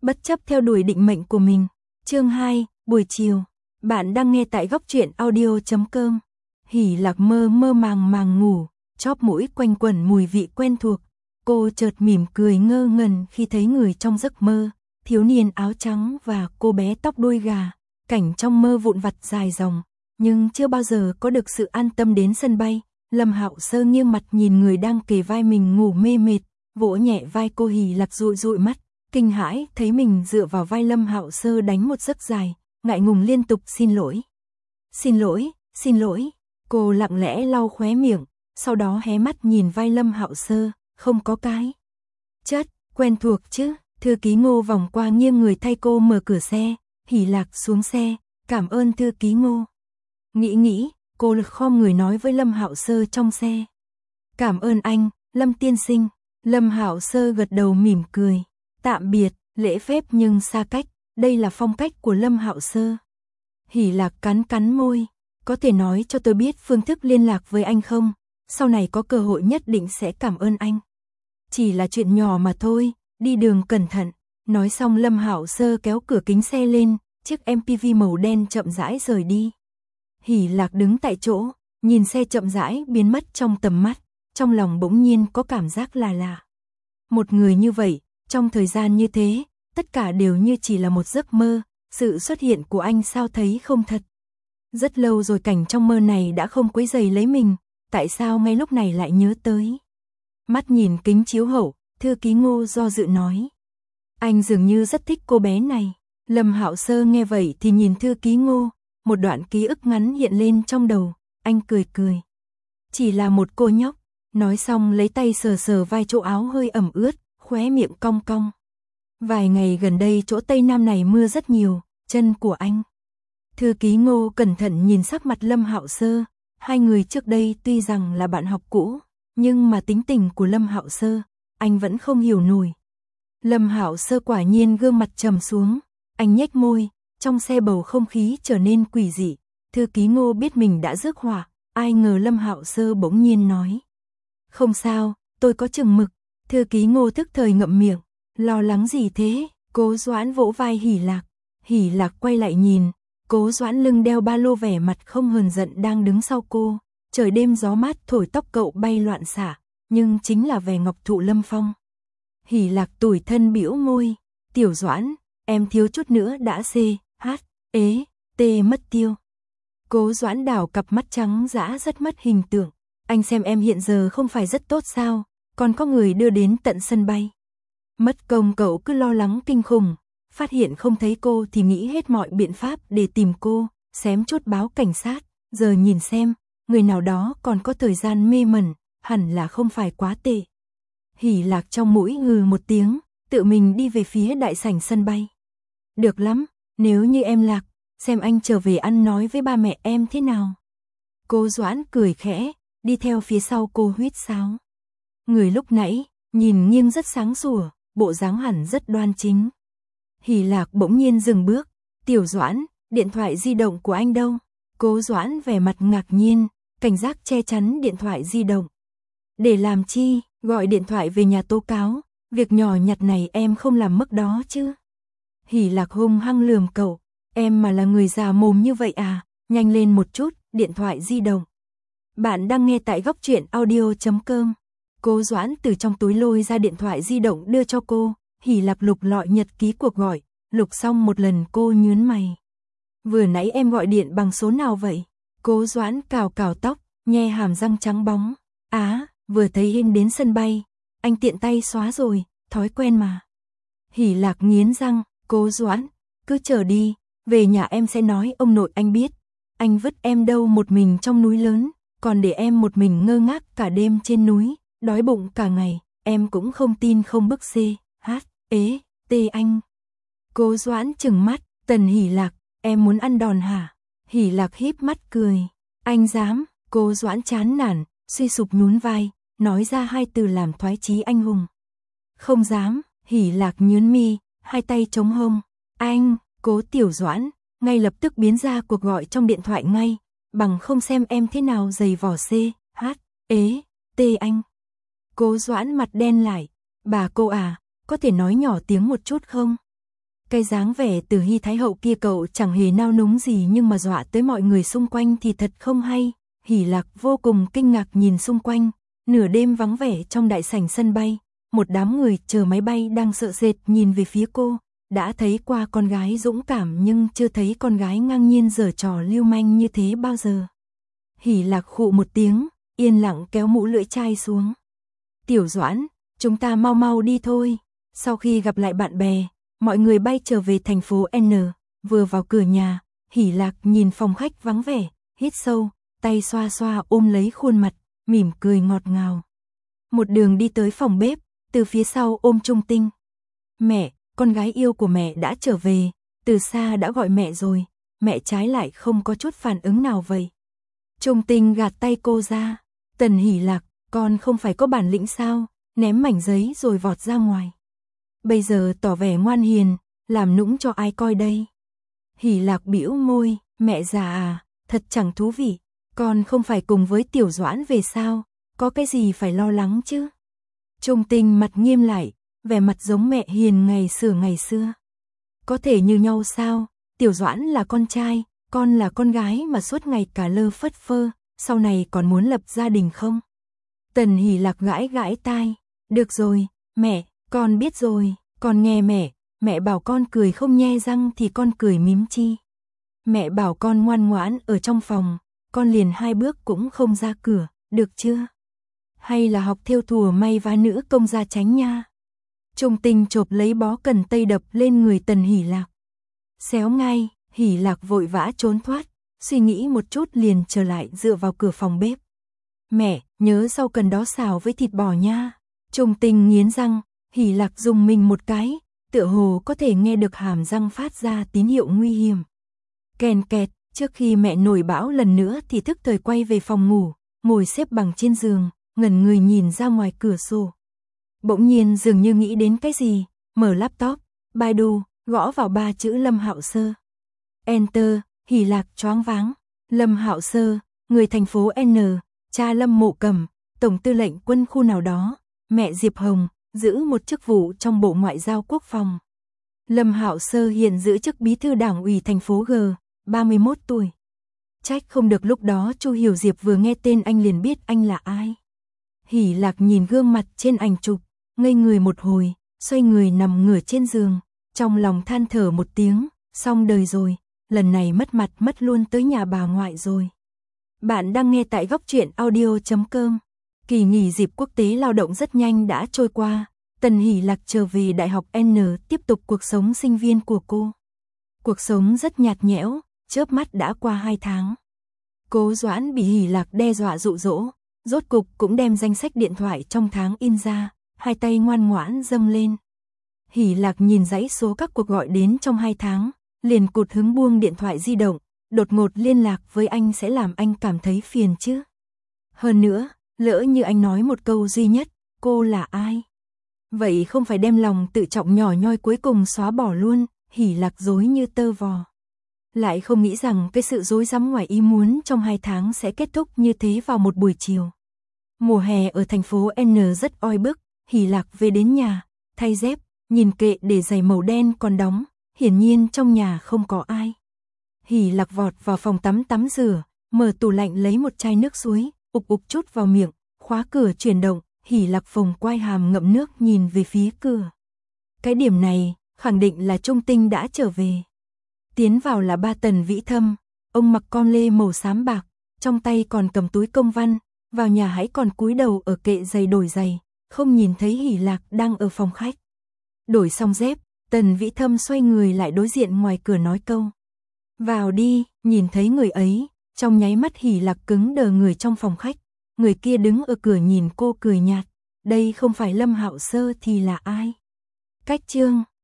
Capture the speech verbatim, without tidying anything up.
bất chấp theo đuổi định mệnh của mình. Chương hai, buổi chiều. Bạn đang nghe tại góc truyện audio chấm com. Hỉ Lạc mơ mơ màng màng ngủ, chóp mũi quanh quẩn mùi vị quen thuộc. Cô chợt mỉm cười ngơ ngẩn khi thấy người trong giấc mơ, thiếu niên áo trắng và cô bé tóc đuôi gà. Cảnh trong mơ vụn vặt dài dòng, nhưng chưa bao giờ có được sự an tâm đến sân bay. Lâm Hạo Sơ nghiêng mặt nhìn người đang kề vai mình ngủ mê mệt, vỗ nhẹ vai cô. Hỉ Lạc dụi dụi mắt, kinh hãi thấy mình dựa vào vai Lâm Hạo Sơ đánh một giấc dài, ngại ngùng liên tục xin lỗi. Xin lỗi, xin lỗi. Cô lặng lẽ lau khóe miệng, sau đó hé mắt nhìn vai Lâm Hạo Sơ, không có cái chất quen thuộc chứ. Thư ký Ngô vòng qua nghiêng người thay cô mở cửa xe. Hỉ Lạc xuống xe, cảm ơn thư ký Ngô. Nghĩ nghĩ, cô lực khom người nói với Lâm Hạo Sơ trong xe. Cảm ơn anh, Lâm tiên sinh. Lâm Hạo Sơ gật đầu mỉm cười. Tạm biệt, lễ phép nhưng xa cách, đây là phong cách của Lâm Hạo Sơ. Hỉ Lạc cắn cắn môi, có thể nói cho tôi biết phương thức liên lạc với anh không? Sau này có cơ hội nhất định sẽ cảm ơn anh. Chỉ là chuyện nhỏ mà thôi, đi đường cẩn thận. Nói xong Lâm Hạo Sơ kéo cửa kính xe lên, chiếc em pê vê màu đen chậm rãi rời đi. Hỉ Lạc đứng tại chỗ, nhìn xe chậm rãi biến mất trong tầm mắt, trong lòng bỗng nhiên có cảm giác là lạ. Một người như vậy, trong thời gian như thế, tất cả đều như chỉ là một giấc mơ, sự xuất hiện của anh sao thấy không thật. Rất lâu rồi cảnh trong mơ này đã không quấy rầy lấy mình, tại sao ngay lúc này lại nhớ tới. Mắt nhìn kính chiếu hậu, thư ký Ngô do dự nói. Anh dường như rất thích cô bé này. Lâm Hạo Sơ nghe vậy thì nhìn thư ký Ngô, một đoạn ký ức ngắn hiện lên trong đầu, anh cười cười. Chỉ là một cô nhóc, nói xong lấy tay sờ sờ vai chỗ áo hơi ẩm ướt, khóe miệng cong cong. Vài ngày gần đây chỗ Tây Nam này mưa rất nhiều, chân của anh. Thư ký Ngô cẩn thận nhìn sắc mặt Lâm Hạo Sơ, hai người trước đây tuy rằng là bạn học cũ, nhưng mà tính tình của Lâm Hạo Sơ, anh vẫn không hiểu nổi. Lâm Hạo Sơ quả nhiên gương mặt trầm xuống, anh nhếch môi, trong xe bầu không khí trở nên quỷ dị. Thư ký Ngô biết mình đã rước họa, ai ngờ Lâm Hạo Sơ bỗng nhiên nói. Không sao, tôi có chừng mực. Thư ký Ngô tức thời ngậm miệng, lo lắng gì thế? Cố Doãn vỗ vai Hỉ Lạc. Hỉ Lạc quay lại nhìn, Cố Doãn lưng đeo ba lô vẻ mặt không hờn giận đang đứng sau cô. Trời đêm gió mát thổi tóc cậu bay loạn xả, nhưng chính là vẻ ngọc thụ lâm phong. Hỉ Lạc tủi thân bĩu môi, Tiểu Doãn, em thiếu chút nữa đã xê, hát, ế, tê mất tiêu. Cố Doãn đảo cặp mắt trắng dã rất mất hình tượng. Anh xem em hiện giờ không phải rất tốt sao, còn có người đưa đến tận sân bay. Mất công cậu cứ lo lắng kinh khủng, phát hiện không thấy cô thì nghĩ hết mọi biện pháp để tìm cô, xém chút báo cảnh sát, giờ nhìn xem, người nào đó còn có thời gian mê mẩn, hẳn là không phải quá tệ. Hỉ Lạc trong mũi hừ một tiếng, tự mình đi về phía đại sảnh sân bay. Được lắm, nếu như em Lạc, xem anh trở về ăn nói với ba mẹ em thế nào. Cố Doãn cười khẽ, đi theo phía sau cô huýt sáo. Người lúc nãy, nhìn nghiêng rất sáng sủa, bộ dáng hẳn rất đoan chính. Hỉ Lạc bỗng nhiên dừng bước, Tiểu Doãn, điện thoại di động của anh đâu? Cố Doãn vẻ mặt ngạc nhiên, cảnh giác che chắn điện thoại di động. Để làm chi, gọi điện thoại về nhà tố cáo, việc nhỏ nhặt này em không làm mức đó chứ. Hỉ Lạc hung hăng lườm cậu, em mà là người già mồm như vậy à, nhanh lên một chút, điện thoại di động. Bạn đang nghe tại góc truyện audio chấm com. Cố Doãn từ trong túi lôi ra điện thoại di động đưa cho cô, Hỉ Lạc lục lọi nhật ký cuộc gọi, lục xong một lần cô nhướng mày. Vừa nãy em gọi điện bằng số nào vậy? Cố Doãn cào cào tóc, nhe hàm răng trắng bóng. Á, vừa thấy em đến sân bay, anh tiện tay xóa rồi, thói quen mà. Hỉ Lạc nghiến răng, Cố Doãn, cứ chờ đi, về nhà em sẽ nói ông nội anh biết. Anh vứt em đâu một mình trong núi lớn, còn để em một mình ngơ ngác cả đêm trên núi, đói bụng cả ngày, em cũng không tin không bức xê, hát, ế, tê anh. Cố Doãn trừng mắt, Tần Hỉ Lạc, em muốn ăn đòn hả? Hỉ Lạc híp mắt cười, anh dám? Cố Doãn chán nản, suy sụp nhún vai, nói ra hai từ làm thoái chí anh hùng. Không dám. Hỉ Lạc nhướng mi, hai tay chống hông. Anh, Cố Tiểu Doãn, ngay lập tức biến ra cuộc gọi trong điện thoại ngay, bằng không xem em thế nào giày vò xê, hát, ế, tê anh. Cố Doãn mặt đen lại, bà cô à, có thể nói nhỏ tiếng một chút không? Cái dáng vẻ Từ Hy Thái Hậu kia cậu chẳng hề nao núng gì nhưng mà dọa tới mọi người xung quanh thì thật không hay. Hỷ Lạc vô cùng kinh ngạc nhìn xung quanh, nửa đêm vắng vẻ trong đại sảnh sân bay, một đám người chờ máy bay đang sợ sệt nhìn về phía cô, đã thấy qua con gái dũng cảm nhưng chưa thấy con gái ngang nhiên giở trò lưu manh như thế bao giờ. Hỷ Lạc khụ một tiếng, yên lặng kéo mũ lưỡi chai xuống. Tiểu Doãn, chúng ta mau mau đi thôi. Sau khi gặp lại bạn bè, mọi người bay trở về thành phố N, vừa vào cửa nhà, Hỷ Lạc nhìn phòng khách vắng vẻ, hít sâu, tay xoa xoa ôm lấy khuôn mặt, mỉm cười ngọt ngào. Một đường đi tới phòng bếp, từ phía sau ôm Trung Tinh. Mẹ, con gái yêu của mẹ đã trở về, từ xa đã gọi mẹ rồi, mẹ trái lại không có chút phản ứng nào vậy. Trung Tinh gạt tay cô ra. Tần Hỷ Lạc, con không phải có bản lĩnh sao, ném mảnh giấy rồi vọt ra ngoài. Bây giờ tỏ vẻ ngoan hiền, làm nũng cho ai coi đây. Hỷ Lạc bĩu môi, mẹ già à, thật chẳng thú vị, con không phải cùng với Tiểu Doãn về sao, có cái gì phải lo lắng chứ. Trung Tinh mặt nghiêm lại, vẻ mặt giống mẹ hiền ngày xưa ngày xưa. Có thể như nhau sao, Tiểu Doãn là con trai, con là con gái mà suốt ngày cả lơ phất phơ, sau này còn muốn lập gia đình không? Tần Hỷ Lạc gãi gãi tai, được rồi, mẹ, con biết rồi, con nghe mẹ, mẹ bảo con cười không nhe răng thì con cười mím chi. Mẹ bảo con ngoan ngoãn ở trong phòng, con liền hai bước cũng không ra cửa, được chưa? Hay là học thêu thùa may vá nữ công gia tránh nha. Trung Tinh chộp lấy bó cần tây đập lên người Tần Hỷ Lạc. Xéo ngay, Hỷ Lạc vội vã trốn thoát, suy nghĩ một chút liền trở lại dựa vào cửa phòng bếp. Mẹ, nhớ sau cần đó xào với thịt bò nha. Trung Tinh nghiến răng, Hỷ Lạc dùng mình một cái, tựa hồ có thể nghe được hàm răng phát ra tín hiệu nguy hiểm. Kèn kẹt, trước khi mẹ nổi bão lần nữa thì thức thời quay về phòng ngủ, ngồi xếp bằng trên giường, ngẩn người nhìn ra ngoài cửa sổ. Bỗng nhiên dường như nghĩ đến cái gì, mở laptop, Baidu, gõ vào ba chữ Lâm Hạo Sơ. Enter, Hỷ Lạc choáng váng. Lâm Hạo Sơ, người thành phố N, cha Lâm Mộ Cầm, tổng tư lệnh quân khu nào đó, mẹ Diệp Hồng, giữ một chức vụ trong Bộ Ngoại giao Quốc phòng. Lâm Hạo Sơ hiện giữ chức bí thư đảng ủy thành phố G, ba mươi mốt tuổi. Trách không được lúc đó Chu Hiểu Diệp vừa nghe tên anh liền biết anh là ai. Hỷ Lạc nhìn gương mặt trên ảnh chụp, ngây người một hồi, xoay người nằm ngửa trên giường, trong lòng than thở một tiếng, xong đời rồi, lần này mất mặt mất luôn tới nhà bà ngoại rồi. Bạn đang nghe tại góc truyện audio chấm com. Kỳ nghỉ dịp quốc tế lao động rất nhanh đã trôi qua, Tần Hỷ Lạc trở về Đại học N tiếp tục cuộc sống sinh viên của cô. Cuộc sống rất nhạt nhẽo, chớp mắt đã qua hai tháng. Cố Doãn bị Hỷ Lạc đe dọa dụ dỗ, rốt cục cũng đem danh sách điện thoại trong tháng in ra, hai tay ngoan ngoãn dâng lên. Hỷ Lạc nhìn dãy số các cuộc gọi đến trong hai tháng, liền cụt hứng buông điện thoại di động, đột ngột liên lạc với anh sẽ làm anh cảm thấy phiền chứ. Hơn nữa, lỡ như anh nói một câu duy nhất, cô là ai? Vậy không phải đem lòng tự trọng nhỏ nhoi cuối cùng xóa bỏ luôn, Hỷ Lạc rối như tơ vò. Lại không nghĩ rằng cái sự rối rắm ngoài ý muốn trong hai tháng sẽ kết thúc như thế vào một buổi chiều. Mùa hè ở thành phố N rất oi bức, Hỷ Lạc về đến nhà, thay dép, nhìn kệ để giày màu đen còn đóng, hiển nhiên trong nhà không có ai. Hỷ Lạc vọt vào phòng tắm tắm rửa, mở tủ lạnh lấy một chai nước suối, ục ục chút vào miệng, khóa cửa chuyển động, Hỷ Lạc phồng quai hàm ngậm nước nhìn về phía cửa. Cái điểm này, khẳng định là Trung Tinh đã trở về. Tiến vào là ba Tần Vĩ Thâm, ông mặc con lê màu xám bạc, trong tay còn cầm túi công văn, vào nhà hãy còn cúi đầu ở kệ giày đổi giày, không nhìn thấy Hỷ Lạc đang ở phòng khách. Đổi xong dép, Tần Vĩ Thâm xoay người lại đối diện ngoài cửa nói câu. Vào đi, nhìn thấy người ấy, trong nháy mắt Hỷ Lạc cứng đờ người trong phòng khách, người kia đứng ở cửa nhìn cô cười nhạt, đây không phải Lâm Hạo Sơ thì là ai? Cách chương